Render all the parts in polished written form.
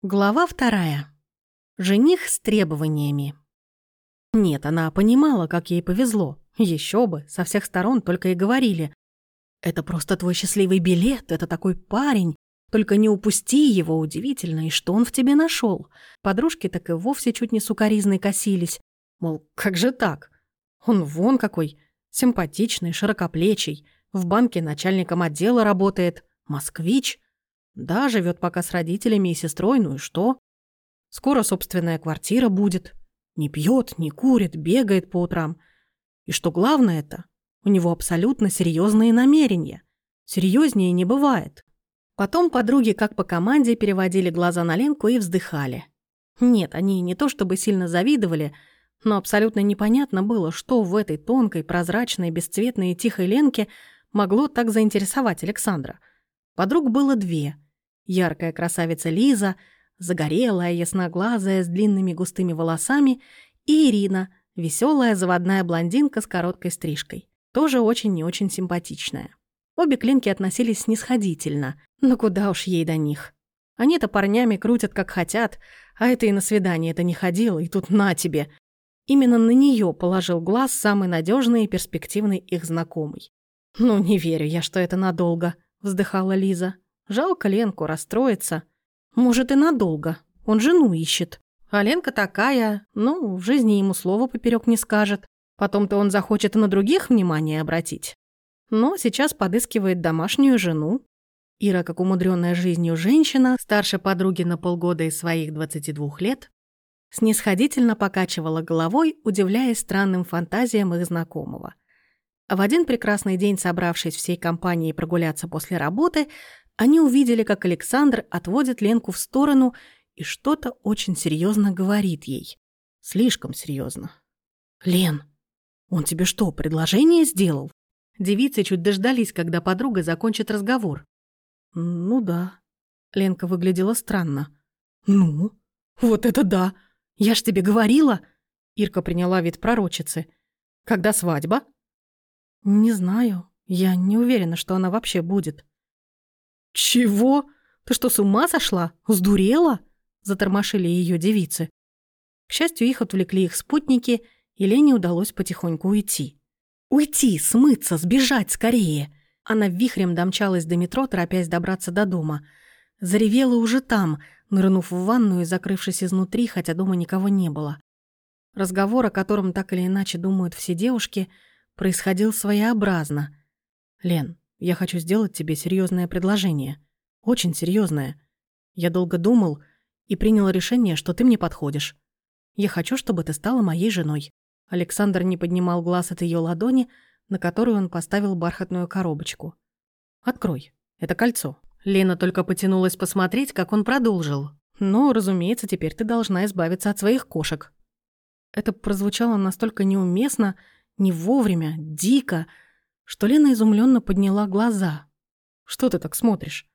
Глава 2. Жених с требованиями. Нет, она понимала, как ей повезло. Еще бы, со всех сторон только и говорили. «Это просто твой счастливый билет, это такой парень. Только не упусти его, удивительно, и что он в тебе нашел. Подружки так и вовсе чуть не сукоризной косились. Мол, как же так? Он вон какой, симпатичный, широкоплечий, в банке начальником отдела работает, москвич. Да, живет пока с родителями и сестрой, ну и что? Скоро собственная квартира будет. Не пьет, не курит, бегает по утрам. И что главное-то, у него абсолютно серьезные намерения. Серьезнее не бывает». Потом подруги как по команде переводили глаза на Ленку и вздыхали. Нет, они не то чтобы сильно завидовали, но абсолютно непонятно было, что в этой тонкой, прозрачной, бесцветной и тихой Ленке могло так заинтересовать Александра. Подруг было две. Яркая красавица Лиза, загорелая, ясноглазая, с длинными густыми волосами, и Ирина, веселая заводная блондинка с короткой стрижкой, тоже очень не очень симпатичная. Обе к Ленке относились снисходительно, но куда уж ей до них. Они-то парнями крутят как хотят, а это и на свидание-то не ходила, и тут на тебе. Именно на нее положил глаз самый надежный и перспективный их знакомый. «Ну, не верю я, что это надолго», — вздыхала Лиза. «Жалко Ленку, расстроится. Может, и надолго. Он жену ищет. А Ленка такая, ну, в жизни ему слова поперек не скажет. Потом-то он захочет и на других внимание обратить. Но сейчас подыскивает домашнюю жену». Ира, как умудренная жизнью женщина, старше подруги на полгода из своих 22 лет, снисходительно покачивала головой, удивляясь странным фантазиям их знакомого. А в один прекрасный день, собравшись всей компанией прогуляться после работы, они увидели, как Александр отводит Ленку в сторону и что-то очень серьезно говорит ей. Слишком серьезно. «Лен, он тебе что, предложение сделал?» Девицы чуть дождались, когда подруга закончит разговор. «Ну да». Ленка выглядела странно. «Ну? Вот это да! Я ж тебе говорила!» Ирка приняла вид пророчицы. «Когда свадьба?» «Не знаю. Я не уверена, что она вообще будет». «Чего? Ты что, с ума сошла? Сдурела?» Затормошили ее девицы. К счастью, их отвлекли их спутники, и Лене удалось потихоньку уйти. Уйти, смыться, сбежать скорее. Она вихрем домчалась до метро, торопясь добраться до дома. Заревела уже там, нырнув в ванную и закрывшись изнутри, хотя дома никого не было. Разговор, о котором так или иначе думают все девушки, происходил своеобразно. «Лен, я хочу сделать тебе серьезное предложение. Очень серьезное. Я долго думал и принял решение, что ты мне подходишь. Я хочу, чтобы ты стала моей женой». Александр не поднимал глаз от ее ладони, на которую он поставил бархатную коробочку. «Открой. Это кольцо». Лена только потянулась посмотреть, как он продолжил. «Ну, разумеется, теперь ты должна избавиться от своих кошек». Это прозвучало настолько неуместно, не вовремя, дико, что Лена изумленно подняла глаза. «Что ты так смотришь?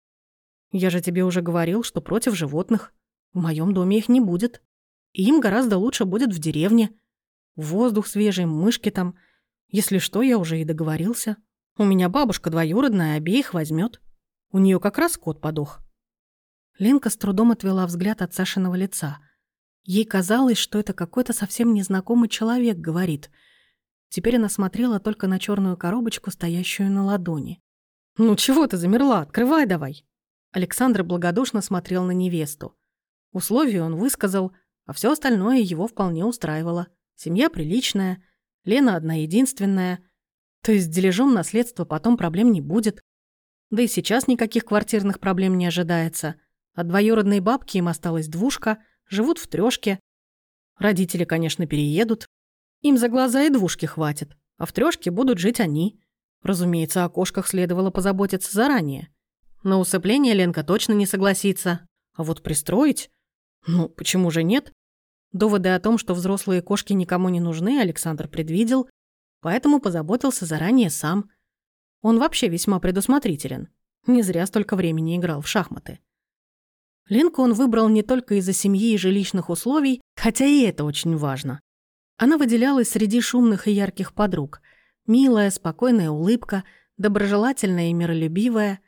Я же тебе уже говорил, что против животных. В моем доме их не будет. И им гораздо лучше будет в деревне. Воздух свежий, мышки там. Если что, я уже и договорился. У меня бабушка двоюродная, обеих возьмет. У нее как раз кот подох». Ленка с трудом отвела взгляд от Сашиного лица. Ей казалось, что это какой-то совсем незнакомый человек говорит. Теперь она смотрела только на черную коробочку, стоящую на ладони. «Ну чего ты замерла? Открывай давай!» Александр благодушно смотрел на невесту. Условия он высказал, а все остальное его вполне устраивало. Семья приличная, Лена одна единственная. То есть с дележом наследства потом проблем не будет. Да и сейчас никаких квартирных проблем не ожидается. От двоюродной бабки им осталась двушка, живут в трёшке. Родители, конечно, переедут. Им за глаза и двушки хватит, а в трёшке будут жить они. Разумеется, о кошках следовало позаботиться заранее. На усыпление Ленка точно не согласится. А вот пристроить? Ну, почему же нет? Доводы о том, что взрослые кошки никому не нужны, Александр предвидел, поэтому позаботился заранее сам. Он вообще весьма предусмотрителен. Не зря столько времени играл в шахматы. Ленку он выбрал не только из-за семьи и жилищных условий, хотя и это очень важно. Она выделялась среди шумных и ярких подруг. Милая, спокойная улыбка, доброжелательная и миролюбивая.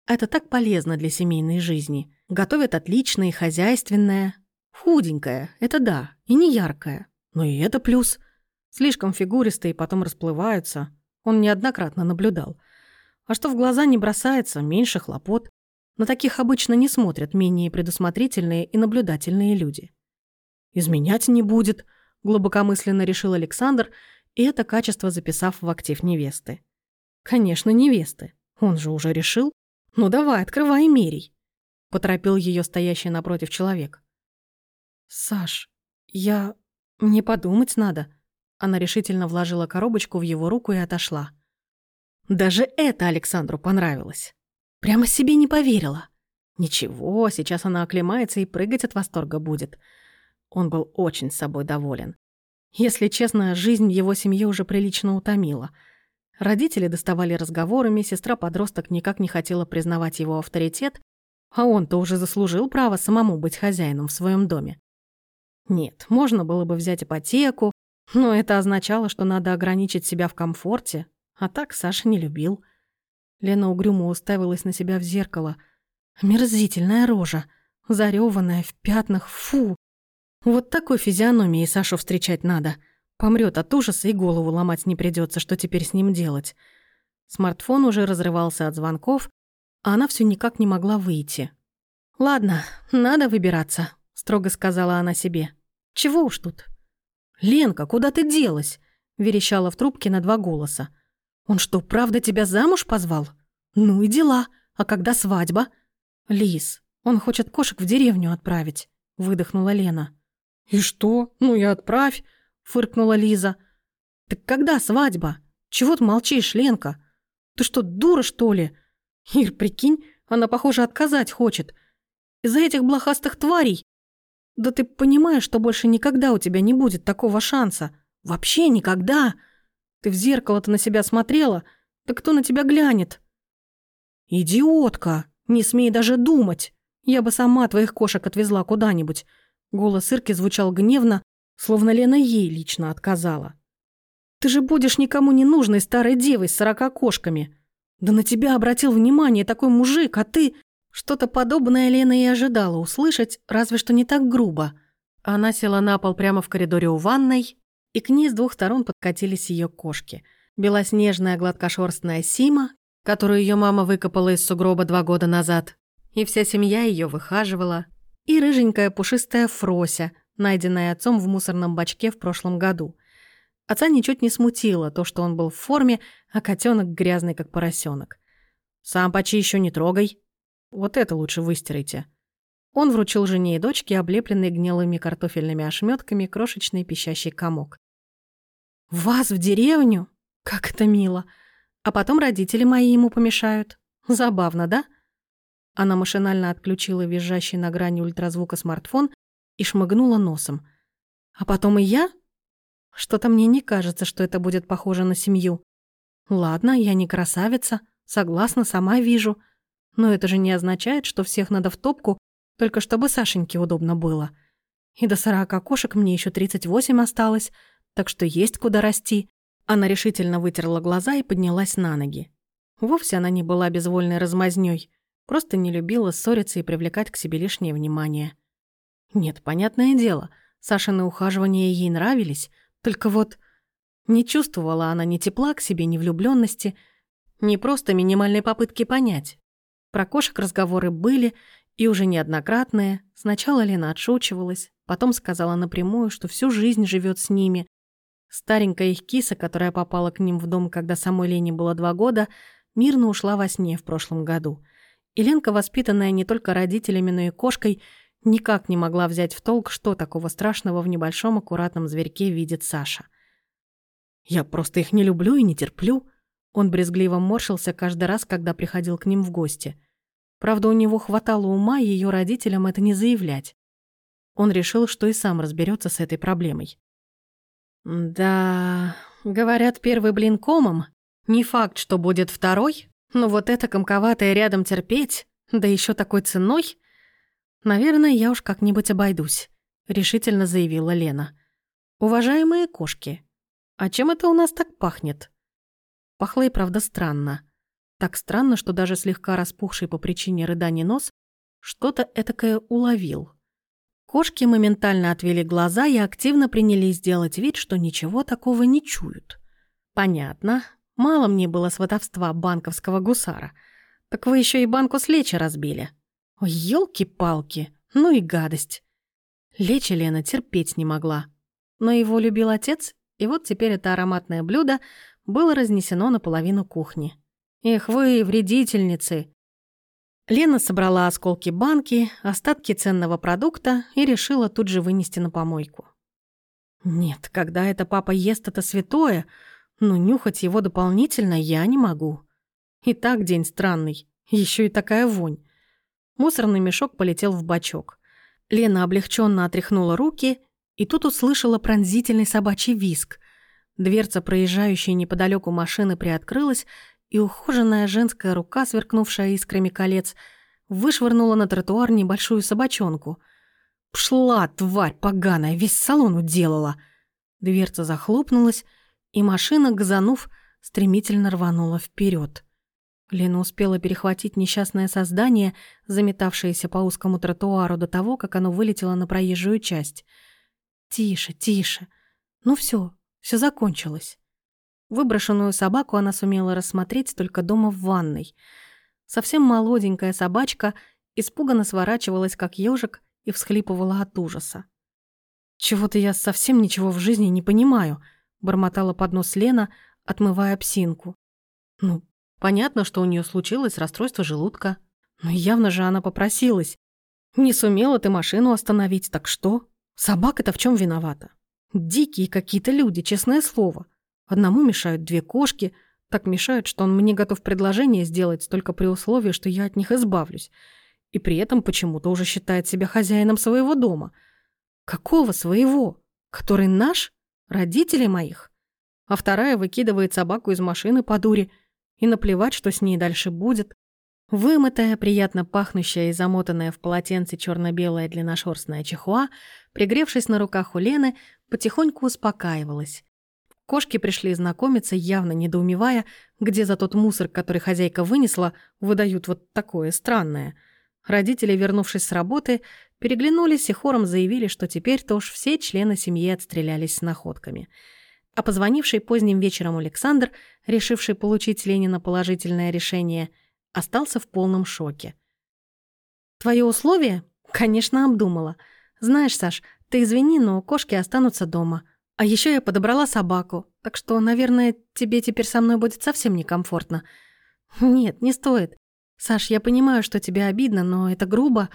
Это так полезно для семейной жизни. Готовят отлично и хозяйственное. Худенькое, это да, и не яркое. Но и это плюс. Слишком фигуристые, потом расплываются. Он неоднократно наблюдал. А что в глаза не бросается, меньше хлопот. На таких обычно не смотрят менее предусмотрительные и наблюдательные люди. «Изменять не будет», — глубокомысленно решил Александр, и это качество записав в актив невесты. «Конечно, невесты. Он же уже решил. Ну давай, открывай и мерей», — поторопил ее стоящий напротив человек. «Саш, мне подумать надо». Она решительно вложила коробочку в его руку и отошла. Даже это Александру понравилось. Прямо себе не поверила. Ничего, сейчас она оклемается и прыгать от восторга будет. Он был очень собой доволен. Если честно, жизнь в его семье уже прилично утомила. Родители доставали разговорами, сестра-подросток никак не хотела признавать его авторитет, а он-то уже заслужил право самому быть хозяином в своем доме. Нет, можно было бы взять ипотеку, но это означало, что надо ограничить себя в комфорте, а так Саша не любил. Лена угрюмо уставилась на себя в зеркало. Омерзительная рожа, зарёванная, в пятнах, фу. Вот такой физиономией Сашу встречать надо. Помрёт от ужаса и голову ломать не придётся, что теперь с ним делать. Смартфон уже разрывался от звонков, а она всё никак не могла выйти. «Ладно, надо выбираться», — строго сказала она себе. «Чего уж тут?» «Ленка, куда ты делась?» — верещала в трубке на 2 голоса. «Он что, правда тебя замуж позвал? Ну и дела. А когда свадьба?» «Лиз, он хочет кошек в деревню отправить», — выдохнула Лена. «И что? Ну и отправь», — фыркнула Лиза. «Так когда свадьба? Чего ты молчишь, Ленка? Ты что, дура, что ли? Ир, прикинь, она, похоже, отказать хочет. Из-за этих блохастых тварей. Да ты понимаешь, что больше никогда у тебя не будет такого шанса. Вообще никогда. Ты в зеркало-то на себя смотрела? Да кто на тебя глянет?» «Идиотка! Не смей даже думать! Я бы сама твоих кошек отвезла куда-нибудь». Голос Ирки звучал гневно, словно Лена ей лично отказала. «Ты же будешь никому не нужной старой девой с 40 кошками. Да на тебя обратил внимание такой мужик, а ты...» Что-то подобное Лена и ожидала услышать, разве что не так грубо. Она села на пол прямо в коридоре у ванной, и к ней с 2 сторон подкатились ее кошки. Белоснежная гладкошерстная Сима, которую ее мама выкопала из сугроба 2 года назад, и вся семья ее выхаживала, и рыженькая пушистая Фрося, найденная отцом в мусорном бачке в прошлом году. Отца ничуть не смутило то, что он был в форме, а котенок грязный, как поросенок. «Сам почищу, не трогай. Вот это лучше выстирайте». Он вручил жене и дочке облепленный гнилыми картофельными ошметками крошечный пищащий комок. «Вас в деревню? Как это мило! А потом родители мои ему помешают. Забавно, да?» Она машинально отключила визжащий на грани ультразвука смартфон и шмыгнула носом. «А потом и я? Что-то мне не кажется, что это будет похоже на семью. Ладно, я не красавица, согласна, сама вижу. Но это же не означает, что всех надо в топку, только чтобы Сашеньке удобно было. И до 40 кошек мне еще 38 осталось, так что есть куда расти». Она решительно вытерла глаза и поднялась на ноги. Вовсе она не была безвольной размазнёй, просто не любила ссориться и привлекать к себе лишнее внимание. Нет, понятное дело, Сашины ухаживания ей нравились, только вот не чувствовала она ни тепла к себе, ни влюблённости, ни просто минимальной попытки понять. Про кошек разговоры были, и уже неоднократные. Сначала Лена отшучивалась, потом сказала напрямую, что всю жизнь живёт с ними. Старенькая их киса, которая попала к ним в дом, когда самой Лене было 2 года, мирно ушла во сне в прошлом году. И Ленка, воспитанная не только родителями, но и кошкой, никак не могла взять в толк, что такого страшного в небольшом аккуратном зверьке видит Саша. «Я просто их не люблю и не терплю». Он брезгливо морщился каждый раз, когда приходил к ним в гости. Правда, у него хватало ума ее родителям это не заявлять. Он решил, что и сам разберется с этой проблемой. «Да, говорят, первый блин комом. Не факт, что будет второй, но вот это комковатое рядом терпеть, да еще такой ценой. Наверное, я уж как-нибудь обойдусь», — решительно заявила Лена. «Уважаемые кошки, а чем это у нас так пахнет?» Пахло и правда странно. Так странно, что даже слегка распухший по причине рыданий нос что-то этакое уловил. Кошки моментально отвели глаза и активно принялись делать вид, что ничего такого не чуют. Понятно. Мало мне было сватовства банковского гусара. Так вы еще и банку с лечи разбили. Ой, ёлки-палки, ну и гадость. Лечи Лена терпеть не могла. Но его любил отец, и вот теперь это ароматное блюдо было разнесено на половину кухни. Эх вы, вредительницы! Лена собрала осколки банки, остатки ценного продукта и решила тут же вынести на помойку. Нет, когда это папа ест это святое, но нюхать его дополнительно я не могу. И так день странный, еще и такая вонь. Мусорный мешок полетел в бачок. Лена облегченно отряхнула руки и тут услышала пронзительный собачий визг. Дверца проезжающей неподалеку машины приоткрылась, и ухоженная женская рука, сверкнувшая искрами колец, вышвырнула на тротуар небольшую собачонку. «Пшла, тварь поганая, весь салон уделала!» Дверца захлопнулась, и машина, газанув, стремительно рванула вперед. Лена успела перехватить несчастное создание, заметавшееся по узкому тротуару до того, как оно вылетело на проезжую часть. «Тише, тише. Ну все закончилось». Выброшенную собаку она сумела рассмотреть только дома в ванной. Совсем молоденькая собачка испуганно сворачивалась, как ежик, и всхлипывала от ужаса. «Чего-то я совсем ничего в жизни не понимаю», — бормотала под нос Лена, отмывая псинку. «Ну, понятно, что у нее случилось расстройство желудка. Но явно же она попросилась. Не сумела ты машину остановить, так что? Собака-то в чем виновата? Дикие какие-то люди, честное слово. Одному мешают две кошки, так мешают, что он мне готов предложение сделать только при условии, что я от них избавлюсь. И при этом почему-то уже считает себя хозяином своего дома. Какого своего? Который наш? Родителей моих? А вторая выкидывает собаку из машины по дуре. И наплевать, что с ней дальше будет. Вымытая, приятно пахнущая и замотанная в полотенце черно-белая длинношерстная чихуа, пригревшись на руках у Лены, потихоньку успокаивалась. Кошки пришли знакомиться, явно недоумевая, где за тот мусор, который хозяйка вынесла, выдают вот такое странное. Родители, вернувшись с работы, переглянулись и хором заявили, что теперь-то уж все члены семьи отстрелялись с находками. А позвонивший поздним вечером Александр, решивший получить Ленина положительное решение, остался в полном шоке. «Твои условия? Конечно, обдумала. Знаешь, Саш, ты извини, но кошки останутся дома. А еще я подобрала собаку, так что, наверное, тебе теперь со мной будет совсем некомфортно. Нет, не стоит. Саш, я понимаю, что тебе обидно, но это грубо.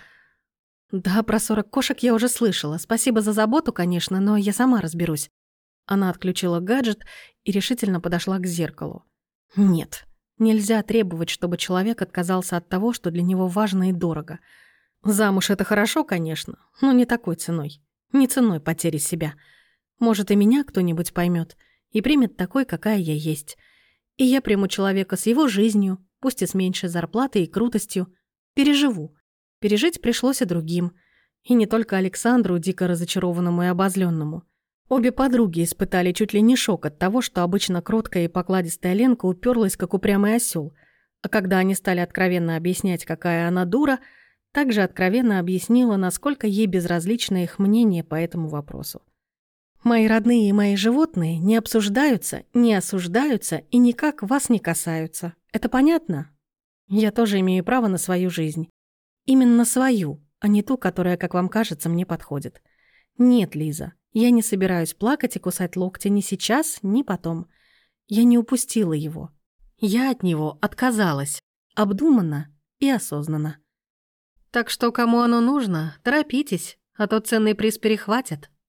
Да, про 40 кошек я уже слышала. Спасибо за заботу, конечно, но я сама разберусь». Она отключила гаджет и решительно подошла к зеркалу. Нет, нельзя требовать, чтобы человек отказался от того, что для него важно и дорого. Замуж — это хорошо, конечно, но не такой ценой. Не ценой потери себя. Может, и меня кто-нибудь поймет и примет такой, какая я есть. И я приму человека с его жизнью, пусть и с меньшей зарплатой и крутостью. Переживу. Пережить пришлось и другим. И не только Александру, дико разочарованному и обозленному. Обе подруги испытали чуть ли не шок от того, что обычно кроткая и покладистая Ленка уперлась, как упрямый осел. А когда они стали откровенно объяснять, какая она дура, также откровенно объяснила, насколько ей безразлично их мнение по этому вопросу. «Мои родные и мои животные не обсуждаются, не осуждаются и никак вас не касаются. Это понятно? Я тоже имею право на свою жизнь. Именно свою, а не ту, которая, как вам кажется, мне подходит. Нет, Лиза, я не собираюсь плакать и кусать локти ни сейчас, ни потом. Я не упустила его. Я от него отказалась. Обдуманно и осознанно. Так что, кому оно нужно, торопитесь, а то ценный приз перехватят».